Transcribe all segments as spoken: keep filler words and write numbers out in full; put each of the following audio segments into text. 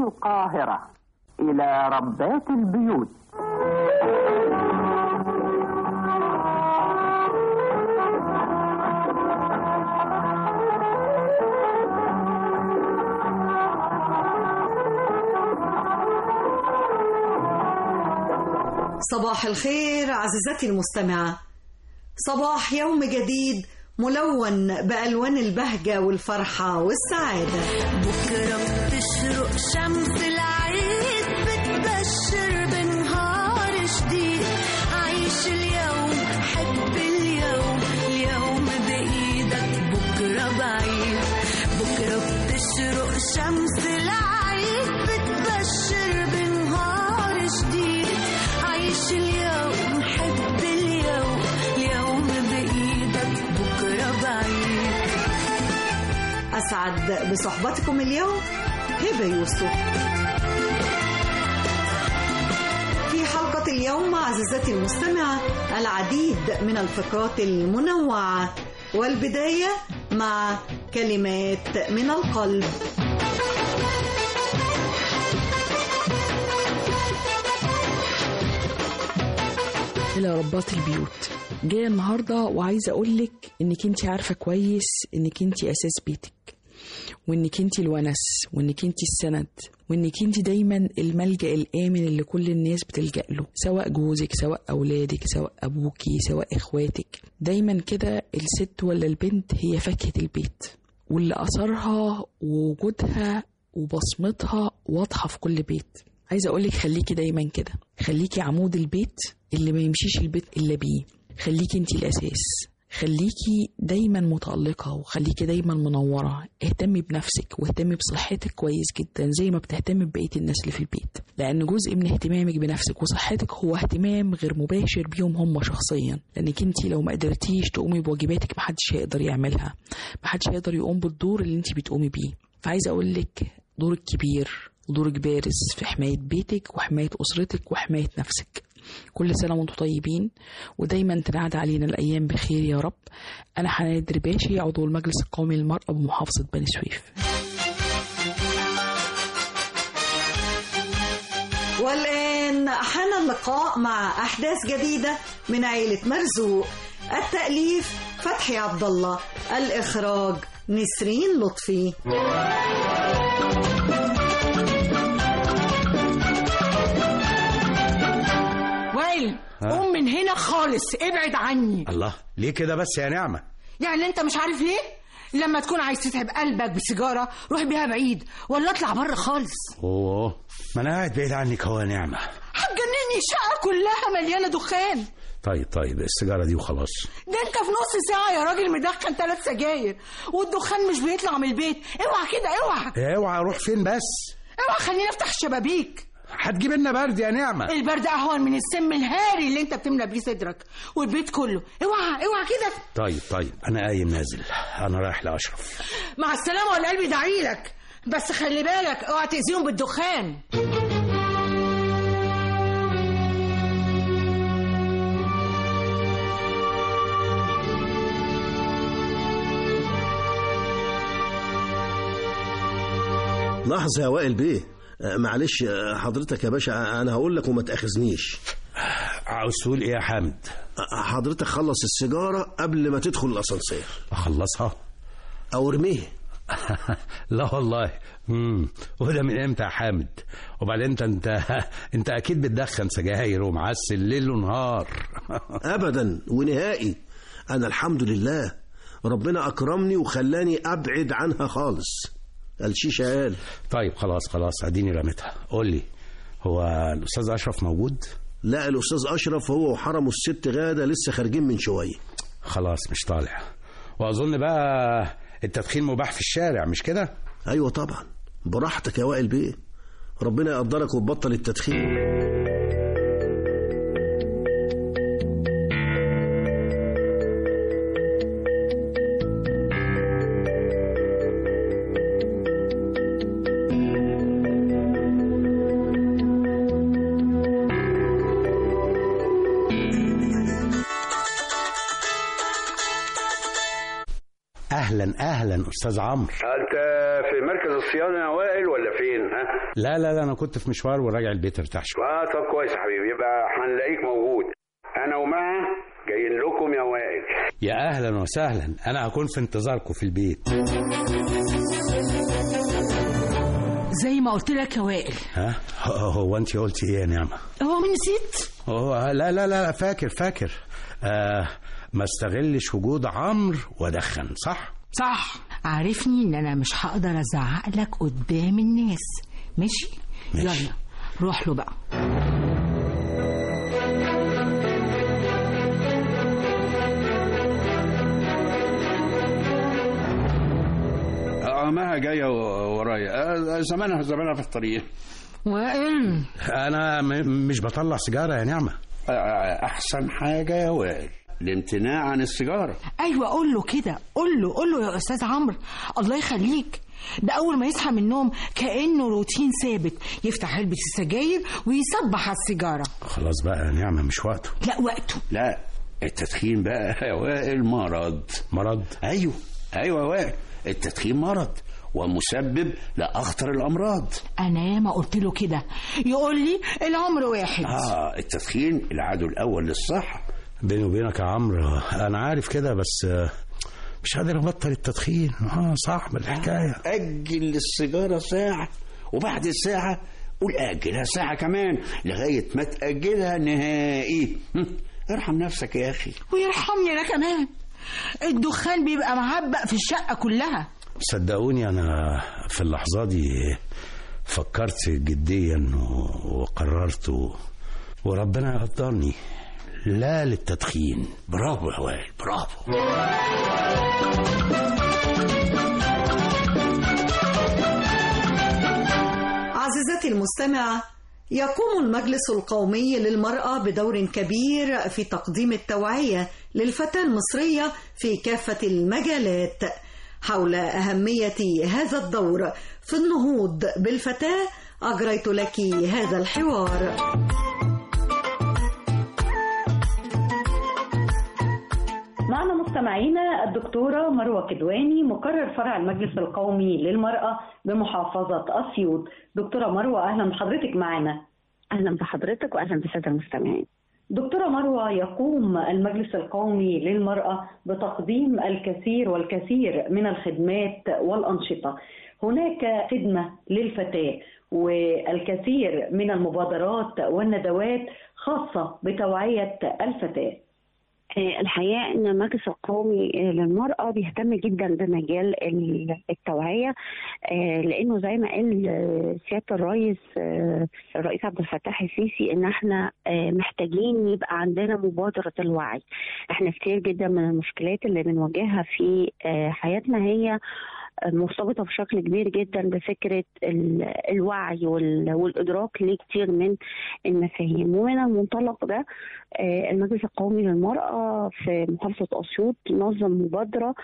القاهرة إلى ربات البيوت. صباح الخير عزيزتي المستمعة، صباح يوم جديد ملون بألوان البهجة والفرحة والسعادة. بكرة بتشرق شمس العيد، بتبشر بنهار جديد. عيش اليوم، حب اليوم، اليوم بإيدك بكرة بعيد. بكرة بتشرق شمس العيد، بتبشر بنهار جديد. عيش اليوم، حب اليوم، اليوم بإيدك بكرة بعيد. أسعد بصحبتكم اليوم هبة يوسف. في حلقة اليوم عزيزتي المستمعة العديد من الفقرات المنوعة، والبداية مع كلمات من القلب. إلى ربات البيوت، جاية النهاردة وعايزة أقولك إنك أنت عارفة كويس إنك أنت أساس بيتك، وإنك أنت الونس، وإنك أنت السند، وإنك أنت دايما الملجأ الآمن اللي كل الناس بتلجأ له، سواء جوزك، سواء أولادك، سواء أبوكي، سواء إخواتك. دايما كده الست ولا البنت هي فاكهة البيت، واللي أثرها ووجودها وبصمتها واضحة في كل بيت. عايزة أقولك خليكي دايما كده، خليكي عمود البيت اللي ما يمشيش البيت إلا بيه. خليكي انتي الأساس، خليكي دايما متألقة، وخليكي دايما منورة. اهتمي بنفسك واهتمي بصحتك كويس جدا زي ما بتهتمي ببقية الناس اللي في البيت، لأن جزء من اهتمامك بنفسك وصحتك هو اهتمام غير مباشر بيهم هم شخصيا، لأنك انتي لو ما قدرتيش تقومي بواجباتك محدش هيقدر يعملها، محدش هيقدر يقوم بالدور اللي انتي بتقومي بيه. فعايزة أقولك دورك كبير ودورك بارز في حماية بيتك وحماية أسرتك وحماية نفسك. كل سنة وانتم طيبين، ودايما تنعاد علينا الأيام بخير يا رب. أنا حنان الدرباشي، عضو المجلس القومي للمرأة بمحافظة بني سويف. والآن حان اللقاء مع أحداث جديدة من عائلة مرزوق. التأليف فتحي عبد الله، الإخراج نسرين لطفي. وائل، قوم من هنا خالص، ابعد عني. الله، ليه كده بس يا نعمة؟ يعني انت مش عارف ليه؟ لما تكون عايز تتعب قلبك بسيجارة روح بيها بعيد، ولا اطلع بره خالص. اوه، ما انا قاعد بعيد عنك اهو يا نعمة. هتجنني، الشقة كلها مليانة دخان. طيب طيب السيجارة دي وخلاص. ده انت في نص ساعة يا راجل مدخن ثلاث سجاير، والدخان مش بيطلع من البيت. اوعى كده، اوعى اوعى. اروح فين بس؟ اوعى، خليني افتح الشبابيك. هتجيب لنا برد يا نعمة. البرد اهون من السم الهاري اللي انت بتملى بيه صدرك والبيت كله. اوعى اوعى كده. طيب طيب انا قايم نازل، انا رايح لاشرف. مع السلامة، ولا قلبي دعيلك، بس خلي بالك اوعى تأذيهم بالدخان. لحظة يا وائل بيه، معلش حضرتك يا باشا، أنا هقول لك وما تأخذنيش. عاوز تقول إيه يا حامد؟ حضرتك خلص السيجارة قبل ما تدخل الأسانسير. أخلصها أو ارميه؟ لا والله. امم وده من امتى يا حامد؟ وبعدين انت انت انت اكيد بتدخن سجاير ومعسل ليل ونهار. ابدا ونهائي، انا الحمد لله ربنا اكرمني وخلاني ابعد عنها خالص. الشيشه قال. طيب خلاص خلاص اديني رميتها. قول لي، هو الاستاذ اشرف موجود؟ لا، الاستاذ اشرف هو وحرمه الست غاده لسه خارجين من شويه. خلاص مش طالع. واظن بقى التدخين مباح في الشارع مش كده؟ ايوه طبعا، براحتك يا وائل بيه، ربنا يقدرك وتبطل التدخين. اهلا اهلا اهلا استاذ عمرو. انت في مركز الصيانه يا وائل ولا فين؟ ها لا لا لا انا كنت في مشوار وراجع البيت ارتاح شويه. اه طب كويس يا حبيبي، يبقى هنلاقيك موجود. انا ومعه جايين لكم يا وائل. يا اهلا وسهلا، انا هكون في انتظاركم في البيت. زي ما قلت لك يا وائل. ها هو انت قلتي ايه يا نعمه؟ هو من نسيت؟ هو لا لا لا فاكر فاكر آه ما استغلش وجود عمرو وادخن، صح؟ صح. عارفني ان انا مش هقدر ازعق لك قدام الناس. ماشي, ماشي. يلا روح له بقى. مها جايه ورايا، زمانها زمانها في الطريق. وائل انا م- مش بطلع سيجاره يا نعمه. احسن حاجه يا وائل الامتناع عن السيجاره. ايوه قول له كده، قول له قول له يا استاذ عمرو، الله يخليك. ده اول ما يصحى من النوم كانه روتين ثابت، يفتح علبه السجاير ويصبح على السيجاره. خلاص بقى يا نعمه مش وقته. لا وقته. لا التدخين بقى يا وائل مرض. مرض؟ ايوه ايوه يا وائل، التدخين مرض ومسبب لأخطر الأمراض. أنا ياما قلت له كده، يقول لي العمر واحد. آه التدخين العدو الأول للصحة. بيني وبينك يا عمرو أنا عارف كده، بس مش قادر أبطل التدخين. آه صعب الحكاية. أجل السيجارة ساعة، وبعد الساعة قول أجلها ساعة كمان لغاية ما تأجلها نهائي. ارحم نفسك يا أخي. ويرحمني أنا كمان. الدخان بيبقى معبق في الشقة كلها. صدقوني أنا في اللحظة دي فكرت جديا وقررت، وربنا يقدرني لا للتدخين. برافو يا وائل، برافو. عزيزتي المستمعة، يقوم المجلس القومي للمرأة بدور كبير في تقديم التوعية للفتاة المصرية في كافة المجالات. حول أهمية هذا الدور في النهوض بالفتاة أجريت لك هذا الحوار. معنا مستمعينا الدكتورة مروة كدواني، مقرر فرع المجلس القومي للمرأة بمحافظة أسيوط. دكتورة مروة أهلا بحضرتك معنا. أهلا بحضرتك وأهلا بالسادة المستمعين. دكتورة مروة، يقوم المجلس القومي للمرأة بتقديم الكثير والكثير من الخدمات والأنشطة. هناك خدمة للفتاة والكثير من المبادرات والندوات خاصة بتوعية الفتاة. الحقيقة أن المجلس القومي للمرأة بيهتم جدا بمجال التوعية، لأنه زي ما قال سيادة الرئيس الرئيس عبد الفتاح السيسي إن احنا محتاجين يبقى عندنا مبادرة الوعي. احنا كتير جدا من المشكلات اللي بنواجهها في حياتنا هي مرتبطة بشكل كبير جدا بفكرة الوعي والإدراك لكتير من المفاهيم. ومن المنطلق ده المجلس القومي للمرأة في محافظة أسيوط نظم مبادرة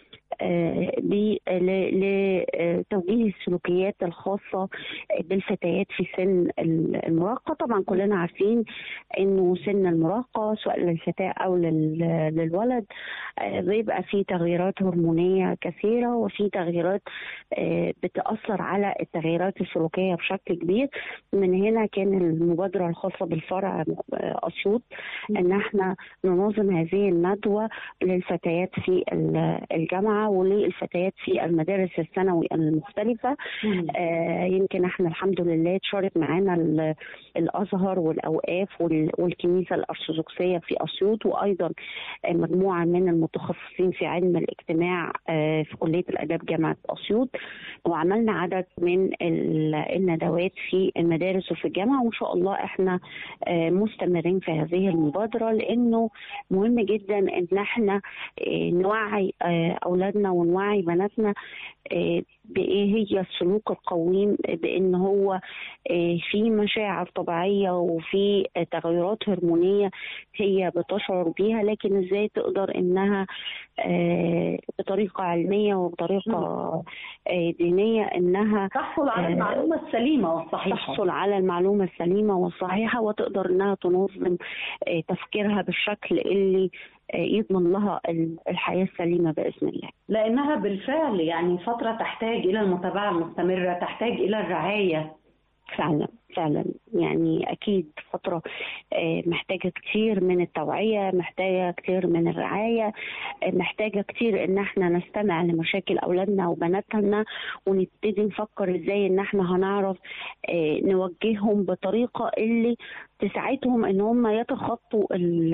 لتوجيه السلوكيات الخاصة بالفتيات في سن المراهقة. طبعا كلنا عارفين انه سن المراهقة سواء للفتاة او للولد بيبقى فيه تغييرات هرمونية كثيرة، وفي تغييرات بتأثر على التغييرات السلوكية بشكل كبير. من هنا كان المبادرة الخاصة بالفرع أسيوط ان احنا ننظم هذه الندوة للفتيات في الجامعة وللفتيات في المدارس الثانوي المختلفة. آه يمكن احنا الحمد لله تشارك معانا الازهر والاوقاف والكنيسة الارثوذكسية في اسيوط، وايضا مجموعة من المتخصصين في علم الاجتماع آه في كلية الاداب جامعة اسيوط، وعملنا عدد من الندوات في المدارس وفي الجامعة. وان شاء الله احنا آه مستمرين في هذه المبادرة، لانه مهم جدا ان احنا آه نوعي آه اولادنا ونوعي بناتنا بإيه هي السلوك القويم، بأن هو في مشاعر طبيعية وفي تغيرات هرمونية هي بتشعر بيها، لكن إزاي تقدر إنها بطريقة علمية وبطريقة دينية إنها تحصل على المعلومة السليمة والصحيحة تحصل على المعلومة السليمة والصحيحة وتقدر إنها تنظم تفكيرها بالشكل اللي يضمن لها الحياة السليمة بإذن الله. لأنها بالفعل يعني فترة تحتاج إلى المتابعة المستمرة، تحتاج إلى الرعاية. فعلا فعلا يعني أكيد فترة محتاجة كتير من التوعية، محتاجة كتير من الرعاية، محتاجة كتير إن احنا نستمع لمشاكل أولادنا وبناتنا، ونبتدي نفكر إزاي إن احنا هنعرف نوجههم بطريقة اللي تساعدهم ان هم يتخطوا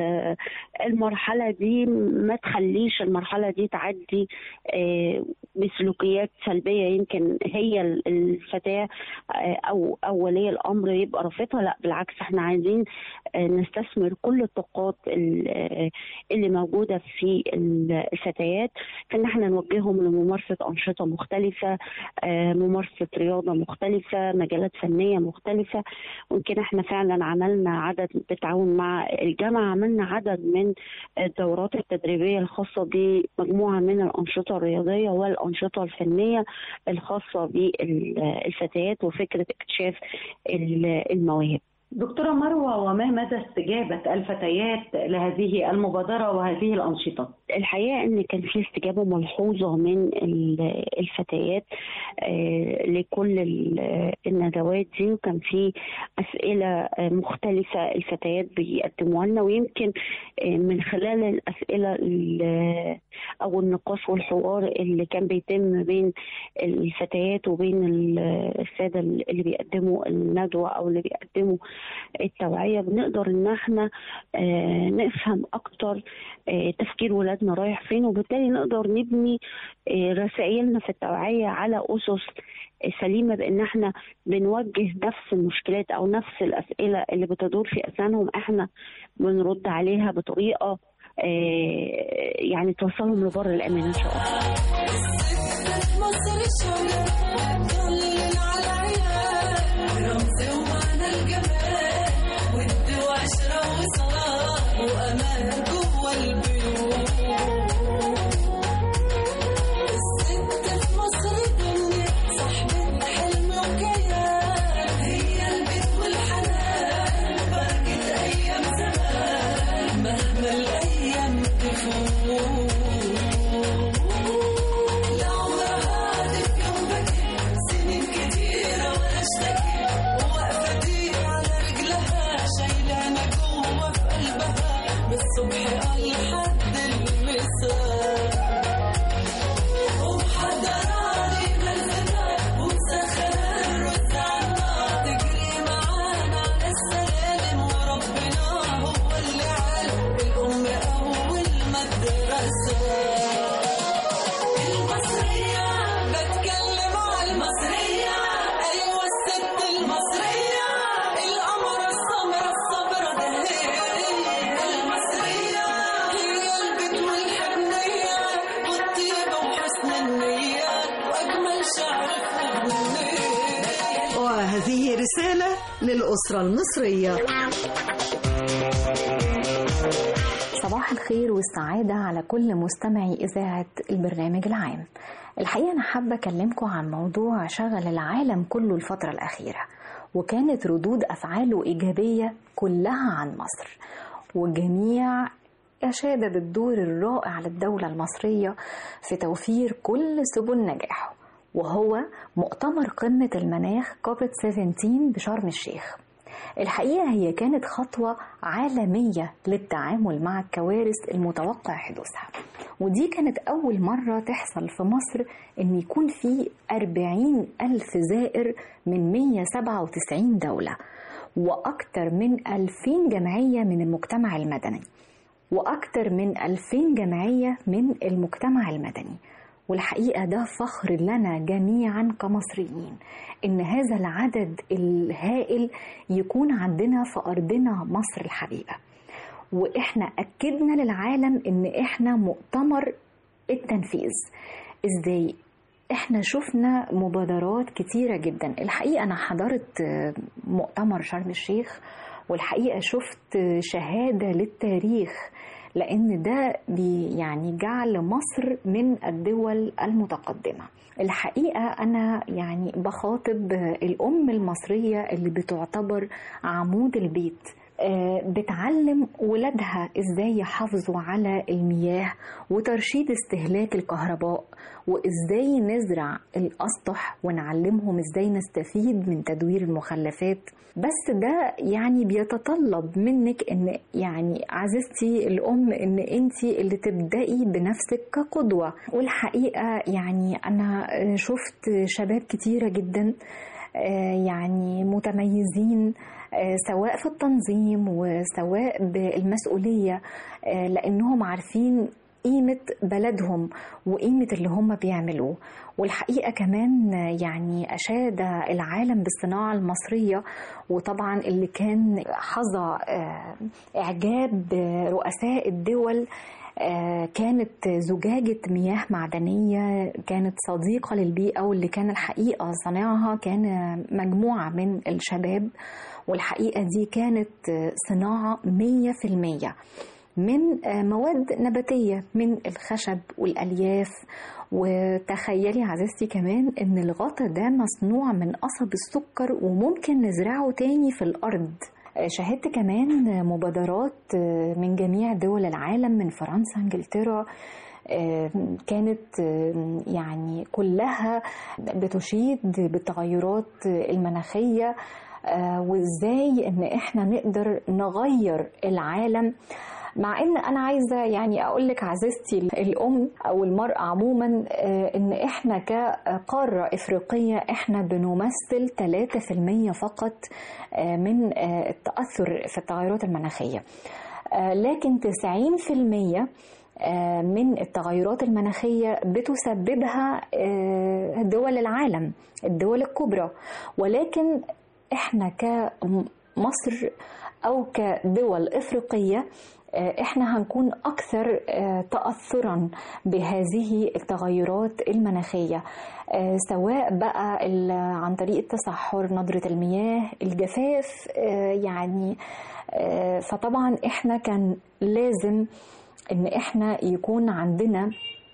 المرحله دي، ما تخليش المرحله دي تعدي بسلوكيات سلبيه يمكن هي الفتاه او او ولي الامر يبقى رافضها. لا بالعكس، احنا عايزين نستثمر كل الطاقات اللي موجوده في الفتيات في ان احنا نوجههم لممارسه انشطه مختلفه، ممارسه رياضه مختلفه، مجالات فنيه مختلفه. ويمكن احنا فعلا عملنا عدد بالتعاون مع الجامعة، عملنا عدد من الدورات التدريبية الخاصة بمجموعة من الأنشطة الرياضية والأنشطة الفنية الخاصة بالفتيات وفكرة اكتشاف المواهب. دكتورة مروة، وما مدى استجابة الفتيات لهذه المبادرة وهذه الأنشطة؟ الحقيقة أن كان في استجابة ملحوظة من الفتيات لكل الندوات دي، وكان في أسئلة مختلفة الفتيات بيقدموها لنا، ويمكن من خلال الأسئلة أو النقاش والحوار اللي كان بيتم بين الفتيات وبين السادة اللي بيقدموا الندوة أو اللي بيقدموا التوعية، بنقدر ان احنا نفهم اكتر تفكير ولادنا رايح فين، وبالتالي نقدر نبني رسائلنا في التوعية على اسس سليمة، بان احنا بنوجه نفس المشكلات او نفس الاسئلة اللي بتدور في اذهانهم احنا بنرد عليها بطريقة يعني توصلهم لبر الامان ان شاء الله. وأمان جوا البيوت، الست في مصر الدنيا صاحبة حلم وكيان، هي البيت والحنان بركة أيام زمان مهما الأيام تفوت، لعمرها هادف يوم بكي سنين كتيرة وأنا اشتكي، وواقفة دي على رجلها شايلانا جوا في قلبها بالصبح لحد المساء، ومحضراني بالفتاة ومسخنة الرز عالنار، تجري معانا على السلالم وربنا هو اللي عالم، الأم أول مدرسة. المصرية بتكلم على المصرية، أيوة الست المصرية، القمرة السمرة الصبرة دهية، المصرية هي البيت والحنية والطيبة وحسن النية وأجمل شعر في الدنيا. وهذه رسالة للأسرة المصرية. صباح الخير والسعادة على كل مستمعي إذاعة البرنامج العام. الحقيقة أنا حابة أكلمكم عن موضوع شغل العالم كله الفترة الأخيرة، وكانت ردود أفعاله إيجابية كلها عن مصر، والجميع أشاد بالدور الرائع للدولة المصرية في توفير كل سبل نجاحه، وهو مؤتمر قمة المناخ كوب سبعة عشر بشرم الشيخ. الحقيقة هي كانت خطوة عالمية للتعامل مع الكوارث المتوقع حدوثها، ودي كانت أول مرة تحصل في مصر إن يكون في أربعين ألف زائر من مية وسبعة وتسعين دولة، وأكثر من ألفين جمعية من المجتمع المدني، وأكثر من ألفين جمعية من المجتمع المدني. والحقيقة ده فخر لنا جميعا كمصريين إن هذا العدد الهائل يكون عندنا في أرضنا مصر الحبيبة، وإحنا أكدنا للعالم إن إحنا مؤتمر التنفيذ. إزاي؟ إحنا شفنا مبادرات كتيرة جدا. الحقيقة أنا حضرت مؤتمر شرم الشيخ، والحقيقة شفت شهادة للتاريخ، لأن ده يعني جعل مصر من الدول المتقدمة. الحقيقة أنا يعني بخاطب الأم المصرية اللي بتعتبر عمود البيت، بتعلم ولادها ازاي يحافظوا على المياه وترشيد استهلاك الكهرباء، وازاي نزرع الاسطح ونعلمهم ازاي نستفيد من تدوير المخلفات. بس ده يعني بيتطلب منك ان يعني عزيزتي الام ان انتي اللي تبدأي بنفسك كقدوة. والحقيقة يعني انا شفت شباب كتيرة جدا يعني متميزين سواء في التنظيم وسواء بالمسؤولية، لأنهم عارفين قيمة بلدهم وقيمة اللي هم بيعملوه. والحقيقة كمان يعني أشاد العالم بالصناعة المصرية، وطبعا اللي كان حظى إعجاب رؤساء الدول كانت زجاجة مياه معدنية كانت صديقة للبيئة، واللي كان الحقيقة صناعها كان مجموعة من الشباب. والحقيقة دي كانت صناعة مية في المية من مواد نباتية من الخشب والألياف. وتخيلي عزيزتي كمان ان الغطا ده مصنوع من قصب السكر وممكن نزرعه تاني في الأرض. شاهدت كمان مبادرات من جميع دول العالم، من فرنسا، انجلترا، كانت يعني كلها بتشيد بالتغيرات المناخية وازاي ان احنا نقدر نغير العالم. مع ان انا عايزة يعني اقولك عزيزتي الام او المرأة عموما ان احنا كقارة افريقية احنا بنمثل ثلاثة في المية فقط من التأثر في التغيرات المناخية، لكن تسعين في المية من التغيرات المناخية بتسببها دول العالم، الدول الكبرى. ولكن احنا كمصر او كدول افريقية احنا هنكون اكثر تأثرا بهذه التغيرات المناخية، سواء بقى عن طريق التصحر، ندرة المياه، الجفاف يعني. فطبعا احنا كان لازم ان احنا يكون عندنا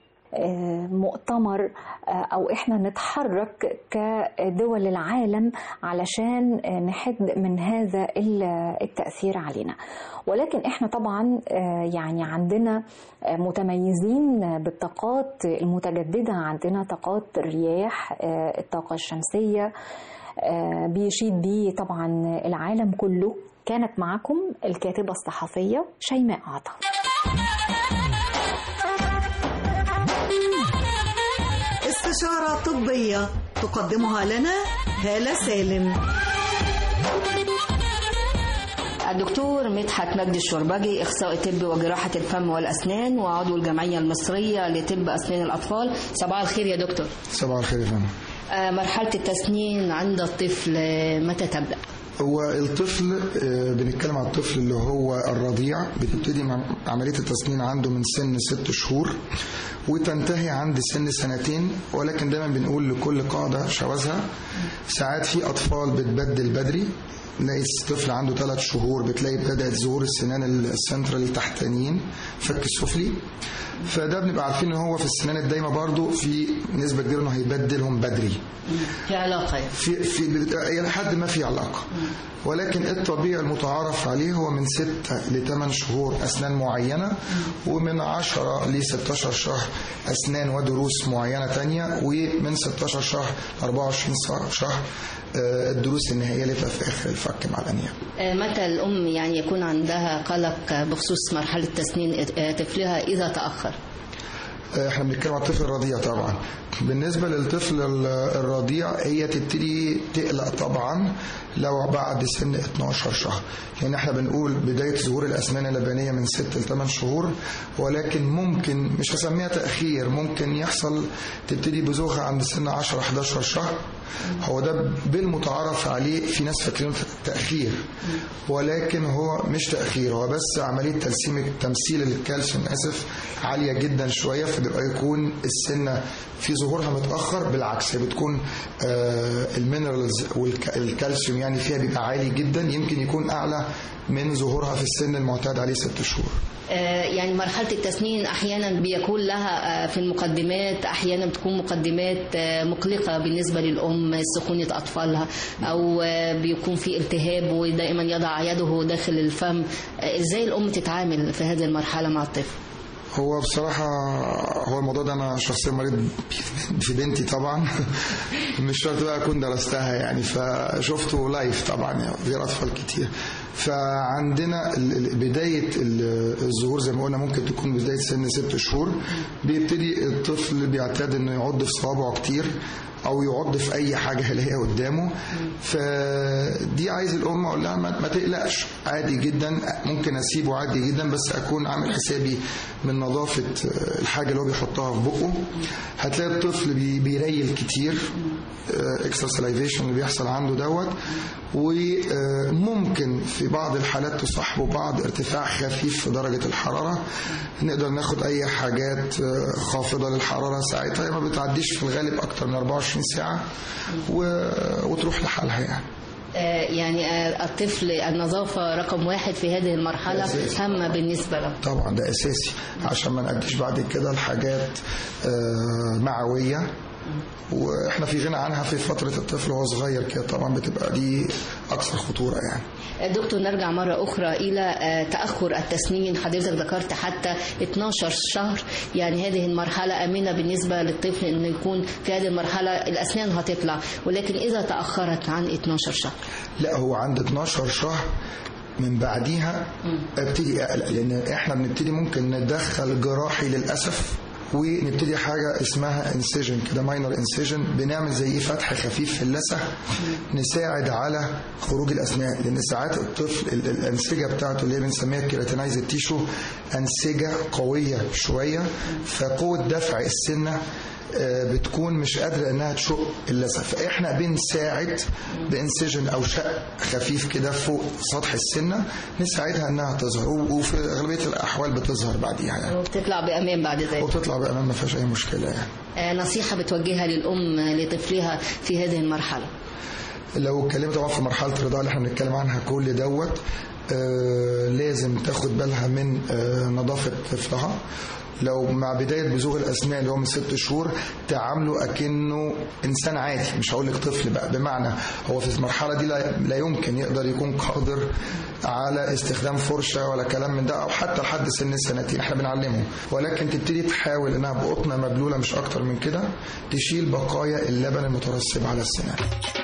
مؤتمر او احنا نتحرك كدول العالم علشان نحد من هذا التأثير علينا. ولكن احنا طبعا يعني عندنا متميزين بالطاقات المتجددة، عندنا طاقات الرياح، الطاقة الشمسية، بيشيد بيه طبعا العالم كله. كانت معكم الكاتبة الصحفية شيماء عطا. استشارة طبية تقدمها لنا هالة سالم. الدكتور مدحت مجدي الشربجي، اخصائي طب وجراحه الفم والاسنان وعضو الجمعيه المصريه لطب اسنان الاطفال. صباح الخير يا دكتور. صباح الخير يا فندم. مرحله التسنين عند الطفل متى تبدا؟ هو الطفل بنتكلم على الطفل اللي هو الرضيع، بتبتدي عمليه التسنين عنده من سن ست شهور وتنتهي عند سن سنتين. ولكن دايما بنقول لكل قاعده شواذها. ساعات في اطفال بتبدل بدري، نلاقي الطفل عنده ثلاث شهور بتلاقي بدأت ظهور السنان السنترال التحتانيين، فك السفلي. فده بنبقى عارفين ان هو في السنان الدايمه برضو في نسبه كبيره انه هيبدلهم بدري. في علاقه في في الى حد ما في علاقه، ولكن الطبيعي المتعارف عليه هو من ستة لثمان شهور اسنان معينه، ومن عشرة ل ستاشر شهر اسنان ودروس معينه ثانيه، ومن ستاشر شهر أربعة وعشرين شهر الدروس النهائيه اللي في اخر الفك مع الانياب. متى الام يعني يكون عندها قلق بخصوص مرحله تسنين طفلها اذا تاخر؟ احنا بنتكلم عن الطفل الرضيع طبعا. بالنسبه للطفل الرضيع هي تبتدي تقلق طبعا لو بعد سن اتناشر شهر، يعني احنا بنقول بدايه ظهور الاسنان اللبنيه من ستة لثمان شهور، ولكن ممكن مش هسميها تاخير، ممكن يحصل تبتدي بزوغها عند سن عشرة حداشر شهر. هو ده بالمتعارف عليه، في ناس فاكرين تاخير ولكن هو مش تاخير، هو بس عمليه تلسيم تمثيل الكالسيوم اسف عاليه جدا شويه، فبيبقى يكون السنه في ظهورها متاخر. بالعكس هي بتكون آه المينرالز والكالسيوم يعني فيها بيبقى عالي جدا، يمكن يكون اعلى من ظهورها في السن المعتاد عليه ست شهور. يعني مرحلة التسنين أحيانا بيكون لها في المقدمات، أحيانا بتكون مقدمات مقلقة بالنسبة للأم، سخونة أطفالها، أو بيكون في التهاب ودائما يضع يده داخل الفم. إزاي الأم تتعامل في هذه المرحلة مع الطفل؟ هو بصراحة هو الموضوع ده أنا شخصيا مريض في بنتي طبعا مش شرط بقى أكون درستها يعني، فشفته لايف طبعا يعني غير أطفال كتير. فعندنا بداية الظهور زي ما قلنا ممكن تكون بداية سن ست شهور، بيبتدي الطفل بيعتاد إنه يعض في صوابعه كتير او يعض في اي حاجه اللي هي قدامه. فدي عايز الام اقول لها ما تقلقش، عادي جدا ممكن اسيبه عادي جدا، بس اكون عامل حسابي من نظافه الحاجه اللي هو بيحطها في بقه. هتلاقي الطفل بيريل كتير، اكسترا سلايفيشن اللي بيحصل عنده دوت، وممكن في بعض الحالات تصاحبه بعض ارتفاع خفيف في درجه الحراره. نقدر ناخد اي حاجات خافضه للحراره ساعتها، ما بتعديش في الغالب اكتر من أربعة وعشرين ساعه وتروح لحالها يعني. يعني الطفل النظافة رقم واحد في هذه المرحلة هامة بالنسبة له. طبعا ده أساسي عشان ما نأديش بعد كده الحاجات معوية واحنا في غنى عنها في فترة الطفل وهو صغير كده، طبعا بتبقى دي أكثر خطورة يعني. دكتور نرجع مرة أخرى إلى تأخر التسنين. حضرتك ذكرت حتى اتناشر شهر، يعني هذه المرحلة آمنة بالنسبة للطفل إنه يكون في هذه المرحلة الأسنان هتطلع، ولكن إذا تأخرت عن اتناشر شهر؟ لا، هو عند اتناشر شهر من بعديها ابتدي أقلق، لأن احنا بنبتدي ممكن ندخل جراحي للأسف، ونبتدي حاجة اسمها انسيجن كده، ماينر انسيجن، بنعمل زي فتح خفيف في اللثة نساعد على خروج الأسنان. لأن ساعات الطفل الأنسجة بتاعته اللي بنسميها كيراتينايز تيشو أنسجة قوية شوية، فقوة دفع السنة بتكون مش قادرة انها تشق اللثة، فاحنا بنساعد بانسجن او شق خفيف كده فوق سطح السنة نساعدها انها تظهر، وفي اغلبية الاحوال بتظهر بعديها يعني، وبتطلع بامان بعد ذلك، وبتطلع بامان ما فيهاش اي مشكلة يعني. نصيحة بتوجهها للام لطفلها في هذه المرحلة؟ لو اتكلمت طبعا في مرحلة الرضاعة اللي احنا بنتكلم عنها كل دوت، آه لازم تاخد بالها من آه نظافة طفلها. لو مع بداية بزوغ الأسنان اللي هو من ست شهور تعامله أكنه إنسان عادي، مش هقول لك طفل بقى، بمعنى هو في المرحلة دي لا يمكن يقدر يكون قادر على استخدام فرشة ولا كلام من ده، أو حتى لحد سن السنتين احنا بنعلمه، ولكن تبتدي تحاول إنها بقطنة مبلولة مش أكتر من كده تشيل بقايا اللبن المترسب على السنان.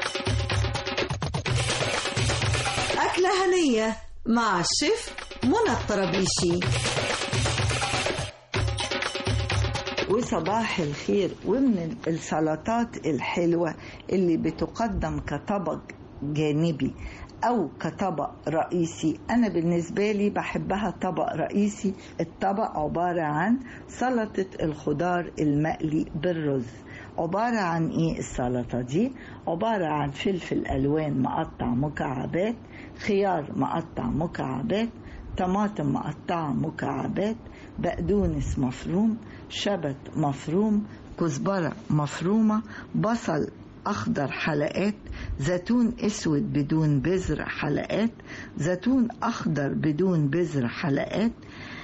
أكلة هنية مع الشيف منى الطرابيشي. وصباح الخير. ومن السلطات الحلوة اللي بتقدم كطبق جانبي أو كطبق رئيسي، أنا بالنسبة لي بحبها طبق رئيسي. الطبق عبارة عن سلطة الخضار المقلي بالرز. عبارة عن إيه السلطة دي؟ عبارة عن فلفل ألوان مقطع مكعبات، خيار مقطع مكعبات، طماطم مقطعة مكعبات، بقدونس مفروم، شبت مفروم، كزبرة مفرومة، بصل أخضر حلقات، زيتون أسود بدون بذر حلقات، زيتون أخضر بدون بذر حلقات،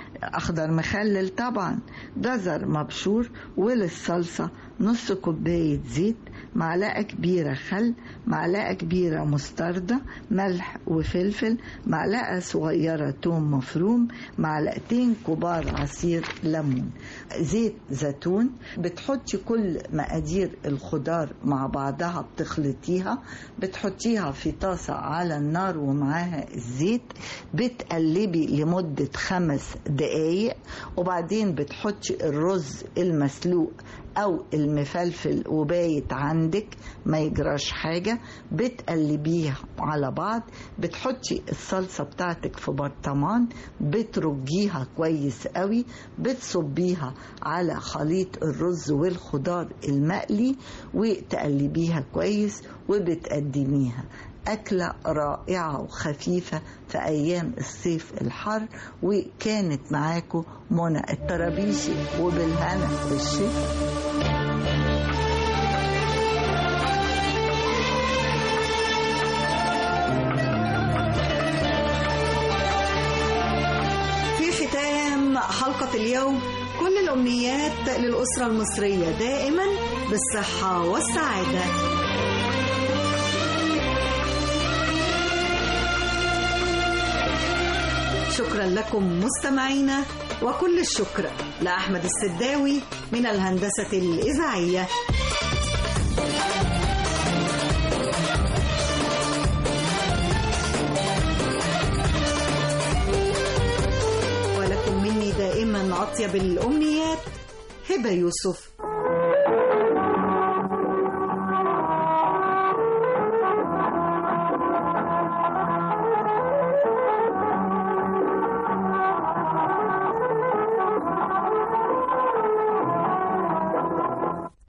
أخضر مخلل طبعا، جزر مبشور، وللصلصة نص كوباية زيت، معلقة كبيرة خل، معلقة كبيرة مستردة، ملح وفلفل، معلقة صغيرة توم مفروم، معلقتين كبار عصير ليمون، زيت زيتون. بتحطي كل مقادير الخضار مع بعضها بتخلطيها، بتحطيها في طاسة على النار ومعاها الزيت، بتقلبي لمدة خمس دقايق، وبعدين بتحطي الرز المسلوق أو المفلفل وبايت عندك ما يجراش حاجة، بتقلبيها على بعض، بتحطي الصلصة بتاعتك في برطمان، بترجيها كويس قوي، بتصبيها على خليط الرز والخضار المقلي وتقلبيها كويس وبتقدميها. أكلة رائعة وخفيفة في أيام الصيف الحر. وكانت معاكم منى الطرابيشي، وبالهنا والشفا. في ختام حلقة اليوم كل الأمنيات للأسرة المصرية دائما بالصحة والسعادة. شكرا لكم مستمعينا، وكل الشكر لأحمد السداوي من الهندسة الإذاعية. ولكم مني دائما أطيب الأمنيات، هبة يوسف.